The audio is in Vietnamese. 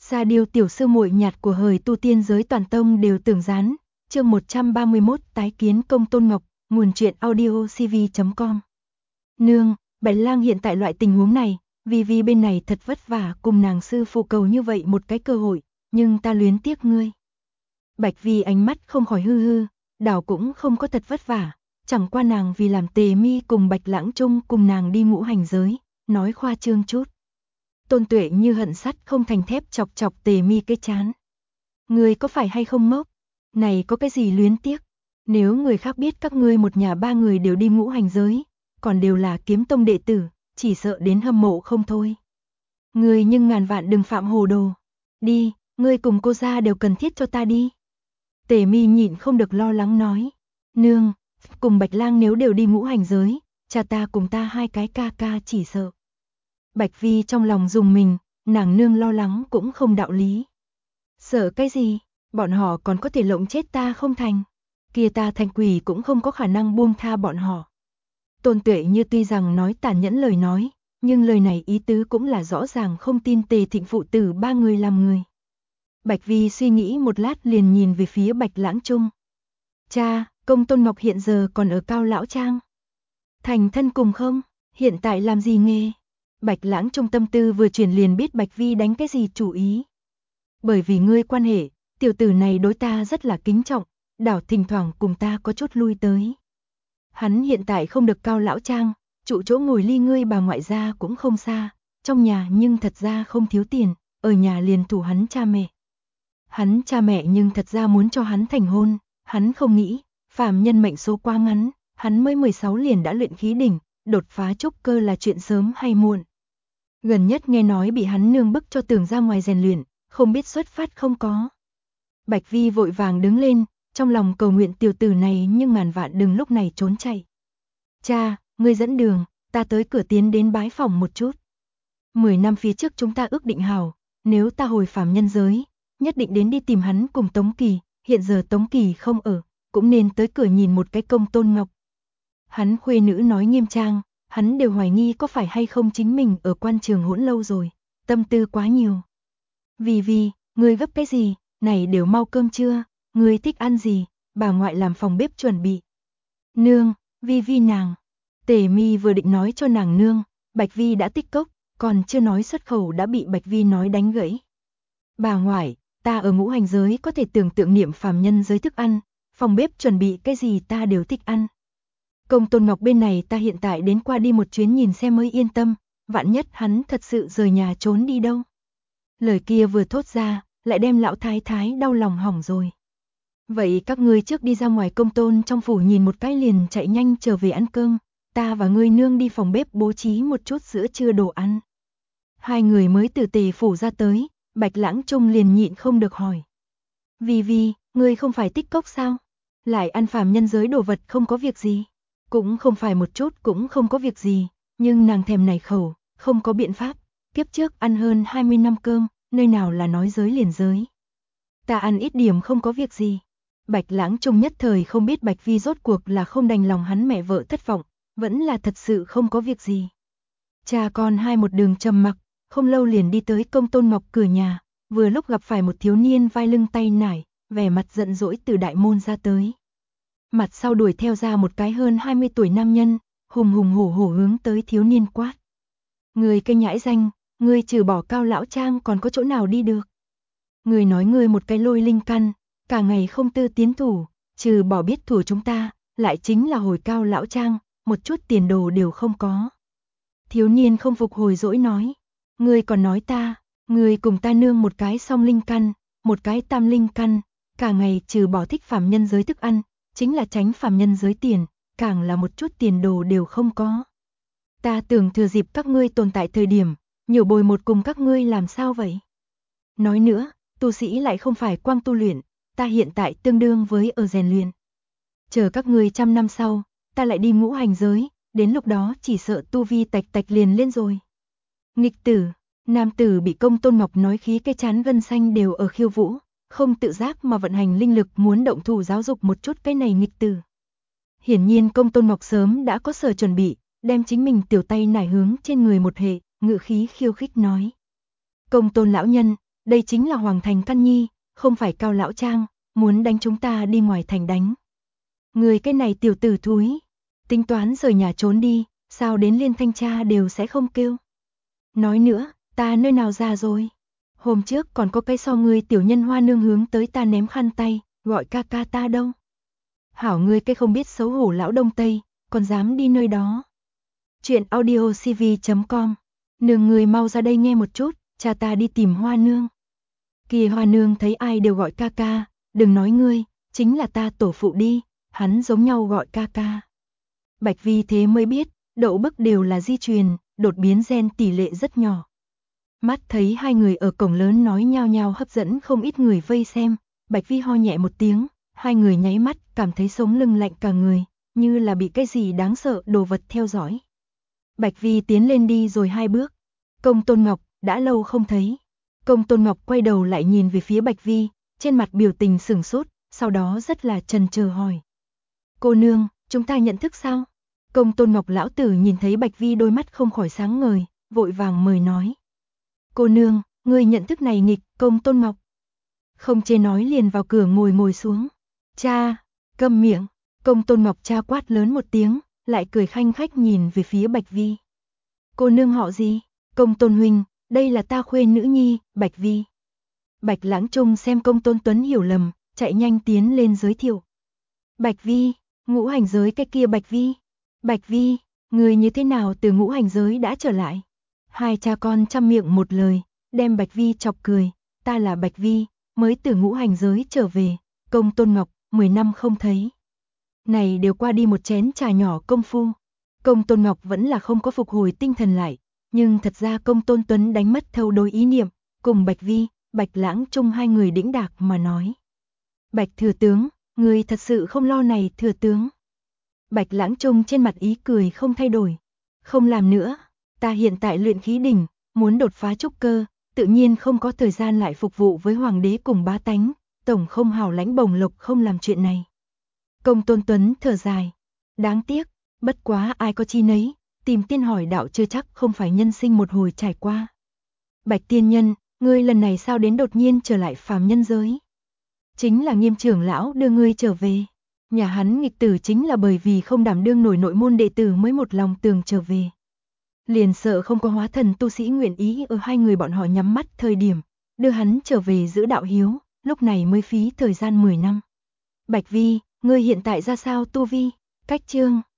Sa Điêu tiểu sư muội nhạt của hời tu tiên giới toàn tông đều tưởng gián. Chương 131 tái kiến Công Tôn Ngọc, nguồn truyện audio cv.com. Nương, Bạch Lang hiện tại loại tình huống này, vì bên này thật vất vả cùng nàng sư phụ cầu như vậy một cái cơ hội, nhưng ta luyến tiếc ngươi. Bạch Vi ánh mắt không khỏi hư, đảo cũng không có thật vất vả, chẳng qua nàng vì làm Tề Mi cùng Bạch Lãng chung cùng nàng đi ngũ hành giới, nói khoa trương chút. Tôn Tuệ như hận sắt không thành thép chọc chọc Tề Mi cái chán. Ngươi có phải hay không ngốc? Này có cái gì luyến tiếc? Nếu người khác biết các ngươi một nhà ba người đều đi ngũ hành giới, còn đều là kiếm tông đệ tử, chỉ sợ đến hâm mộ không thôi. Ngươi nhưng ngàn vạn đừng phạm hồ đồ. Đi, ngươi cùng cô gia đều cần thiết cho ta đi. Tề Mi nhịn không được lo lắng nói. Nương, cùng Bạch Lang nếu đều đi ngũ hành giới, cha ta cùng ta hai cái ca ca chỉ sợ. Bạch Vi trong lòng dùng mình, nàng nương lo lắng cũng không đạo lý. Sợ cái gì, bọn họ còn có thể lộng chết ta không thành. Kia ta thành quỷ cũng không có khả năng buông tha bọn họ. Tôn Tuệ như tuy rằng nói tàn nhẫn lời nói, nhưng lời này ý tứ cũng là rõ ràng không tin Tề Thịnh phụ tử ba người làm người. Bạch Vi suy nghĩ một lát liền nhìn về phía Bạch Lãng Trung. Cha, Công Tôn Ngọc hiện giờ còn ở Cao Lão Trang. Thành thân cùng không? Hiện tại làm gì nghề? Bạch Lãng Trung tâm tư vừa chuyển liền biết Bạch Vi đánh cái gì chủ ý. Bởi vì ngươi quan hệ, tiểu tử này đối ta rất là kính trọng, đảo thỉnh thoảng cùng ta có chút lui tới. Hắn hiện tại không được Cao Lão Trang, trụ chỗ ngồi ly ngươi bà ngoại gia cũng không xa, trong nhà nhưng thật ra không thiếu tiền, ở nhà liền thủ hắn cha mẹ. Hắn cha mẹ nhưng thật ra muốn cho hắn thành hôn, hắn không nghĩ, phàm nhân mệnh số quá ngắn, hắn mới 16 liền đã luyện khí đỉnh, đột phá trúc cơ là chuyện sớm hay muộn. Gần nhất nghe nói bị hắn nương bức cho tưởng ra ngoài rèn luyện, không biết xuất phát không có. Bạch Vi vội vàng đứng lên, trong lòng cầu nguyện tiểu tử này nhưng ngàn vạn đừng lúc này trốn chạy. Cha, ngươi dẫn đường, ta tới cửa tiến đến bái phòng một chút. 10 năm phía trước chúng ta ước định hảo, nếu ta hồi phàm nhân giới, nhất định đến đi tìm hắn cùng Tống Kỳ, hiện giờ Tống Kỳ không ở, cũng nên tới cửa nhìn một cái Công Tôn Ngọc. Hắn khuê nữ nói nghiêm trang, hắn đều hoài nghi có phải hay không chính mình ở quan trường hỗn lâu rồi, tâm tư quá nhiều. Vi, ngươi gấp cái gì, này đều mau cơm trưa, ngươi thích ăn gì, bà ngoại làm phòng bếp chuẩn bị. Nương, Vi nàng. Tề Mi vừa định nói cho nàng nương, Bạch Vi đã tích cốc, còn chưa nói xuất khẩu đã bị Bạch Vi nói đánh gãy. Bà ngoại, ta ở ngũ hành giới có thể tưởng tượng niệm phàm nhân giới thức ăn, phòng bếp chuẩn bị cái gì ta đều thích ăn. Công Tôn Ngọc bên này ta hiện tại đến qua đi một chuyến nhìn xem mới yên tâm, vạn nhất hắn thật sự rời nhà trốn đi đâu. Lời kia vừa thốt ra, lại đem lão thái thái đau lòng hỏng rồi. Vậy các ngươi trước đi ra ngoài Công Tôn trong phủ nhìn một cái liền chạy nhanh trở về ăn cơm, ta và ngươi nương đi phòng bếp bố trí một chút giữa trưa đồ ăn. Hai người mới từ Tề phủ ra tới, Bạch Lãng Trung liền nhịn không được hỏi. Vi, ngươi không phải tích cốc sao? Lại ăn phàm nhân giới đồ vật không có việc gì. Cũng không phải một chút cũng không có việc gì, nhưng nàng thèm này khẩu, không có biện pháp. Kiếp trước ăn hơn 20 năm cơm, nơi nào là nói giới liền giới. Ta ăn ít điểm không có việc gì. Bạch Lãng Trung nhất thời không biết Bạch Vi rốt cuộc là không đành lòng hắn mẹ vợ thất vọng, vẫn là thật sự không có việc gì. Cha con hai một đường trầm mặc, không lâu liền đi tới Công Tôn Ngọc cửa nhà, vừa lúc gặp phải một thiếu niên vai lưng tay nải, vẻ mặt giận dỗi từ đại môn ra tới. Mặt sau đuổi theo ra một cái hơn 20 tuổi nam nhân, hùng hổ hướng tới thiếu niên quát. Người cái nhãi danh, ngươi trừ bỏ Cao Lão Trang còn có chỗ nào đi được. Người nói ngươi một cái lôi linh căn, cả ngày không tư tiến thủ, trừ bỏ biết thủ chúng ta, lại chính là hồi Cao Lão Trang, một chút tiền đồ đều không có. Thiếu niên không phục hồi dỗi nói, ngươi còn nói ta, ngươi cùng ta nương một cái song linh căn, một cái tam linh căn, cả ngày trừ bỏ thích phàm nhân giới thức ăn, chính là tránh phàm nhân giới tiền, càng là một chút tiền đồ đều không có. Ta tưởng thừa dịp các ngươi tồn tại thời điểm, nhiều bồi một cùng các ngươi làm sao vậy? Nói nữa, tu sĩ lại không phải quang tu luyện, ta hiện tại tương đương với ở rèn luyện. Chờ các ngươi 100 năm sau, ta lại đi ngũ hành giới, đến lúc đó chỉ sợ tu vi tạch liền lên rồi. Nghịch tử, nam tử bị Công Tôn Ngọc nói khí cái chán gân xanh đều ở khiêu vũ, không tự giác mà vận hành linh lực muốn động thủ giáo dục một chút cái này nghịch tử. Hiển nhiên Công Tôn Ngọc sớm đã có sở chuẩn bị, đem chính mình tiểu tay nải hướng trên người một hệ, ngự khí khiêu khích nói. Công Tôn lão nhân, đây chính là Hoàng Thành Căn Nhi, không phải Cao Lão Trang, muốn đánh chúng ta đi ngoài thành đánh. Người cái này tiểu tử thúi, tính toán rời nhà trốn đi, sao đến liên thanh tra đều sẽ không kêu. Nói nữa, ta nơi nào già rồi. Hôm trước còn có cái so ngươi tiểu nhân Hoa Nương hướng tới ta ném khăn tay, gọi ca ca ta đâu. Hảo ngươi cái không biết xấu hổ lão Đông Tây, còn dám đi nơi đó. Chuyện audiocv.com. Nương người mau ra đây nghe một chút, cha ta đi tìm Hoa Nương. Kìa Hoa Nương thấy ai đều gọi ca ca, đừng nói ngươi, chính là ta tổ phụ đi, hắn giống nhau gọi ca ca. Bạch Vi thế mới biết, đậu bức đều là di truyền, đột biến gen tỷ lệ rất nhỏ. Mắt thấy hai người ở cổng lớn nói nhao nhao hấp dẫn không ít người vây xem, Bạch Vi ho nhẹ một tiếng, hai người nháy mắt cảm thấy sống lưng lạnh cả người, như là bị cái gì đáng sợ đồ vật theo dõi. Bạch Vi tiến lên đi rồi 2 bước. Công Tôn Ngọc, đã lâu không thấy. Công Tôn Ngọc quay đầu lại nhìn về phía Bạch Vi, trên mặt biểu tình sửng sốt, sau đó rất là chần chờ hỏi. Cô nương, chúng ta nhận thức sao? Công Tôn Ngọc lão tử nhìn thấy Bạch Vi đôi mắt không khỏi sáng ngời, vội vàng mời nói. Cô nương, ngươi nhận thức này nghịch, Công Tôn Ngọc. Không chê nói liền vào cửa ngồi xuống. Cha, câm miệng. Công Tôn Ngọc cha quát lớn một tiếng, lại cười khanh khách nhìn về phía Bạch Vi. Cô nương họ gì? Công Tôn huynh, đây là ta khuê nữ nhi, Bạch Vi. Bạch Lãng Trung xem Công Tôn Tuấn hiểu lầm, chạy nhanh tiến lên giới thiệu. Bạch Vi, ngũ hành giới cái kia Bạch Vi. Bạch Vi, người như thế nào từ ngũ hành giới đã trở lại? Hai cha con chăm miệng một lời, đem Bạch Vi chọc cười. Ta là Bạch Vi, mới từ ngũ hành giới trở về. Công Tôn Ngọc, 10 năm không thấy. Này đều qua đi một chén trà nhỏ công phu. Công Tôn Ngọc vẫn là không có phục hồi tinh thần lại, nhưng thật ra Công Tôn Tuấn đánh mất thâu đối ý niệm, cùng Bạch Vi, Bạch Lãng Trung hai người đĩnh đạc mà nói. Bạch thừa tướng, người thật sự không lo này thừa tướng. Bạch Lãng Trung trên mặt ý cười không thay đổi. Không làm nữa, ta hiện tại luyện khí đỉnh, muốn đột phá trúc cơ, tự nhiên không có thời gian lại phục vụ với hoàng đế cùng bá tánh, tổng không hào lãnh bổng lộc không làm chuyện này. Công Tôn Tuấn thở dài. Đáng tiếc, bất quá ai có chi nấy, tìm tiên hỏi đạo chưa chắc không phải nhân sinh một hồi trải qua. Bạch tiên nhân, ngươi lần này sao đến đột nhiên trở lại phàm nhân giới? Chính là Nghiêm trưởng lão đưa ngươi trở về. Nhà hắn nghịch tử chính là bởi vì không đảm đương nổi nội môn đệ tử mới một lòng tường trở về. Liền sợ không có hóa thần tu sĩ nguyện ý ở hai người bọn họ nhắm mắt thời điểm, đưa hắn trở về giữ đạo hiếu, lúc này mới phí thời gian 10 năm. Bạch Vi, ngươi hiện tại ra sao tu vi? Cách chương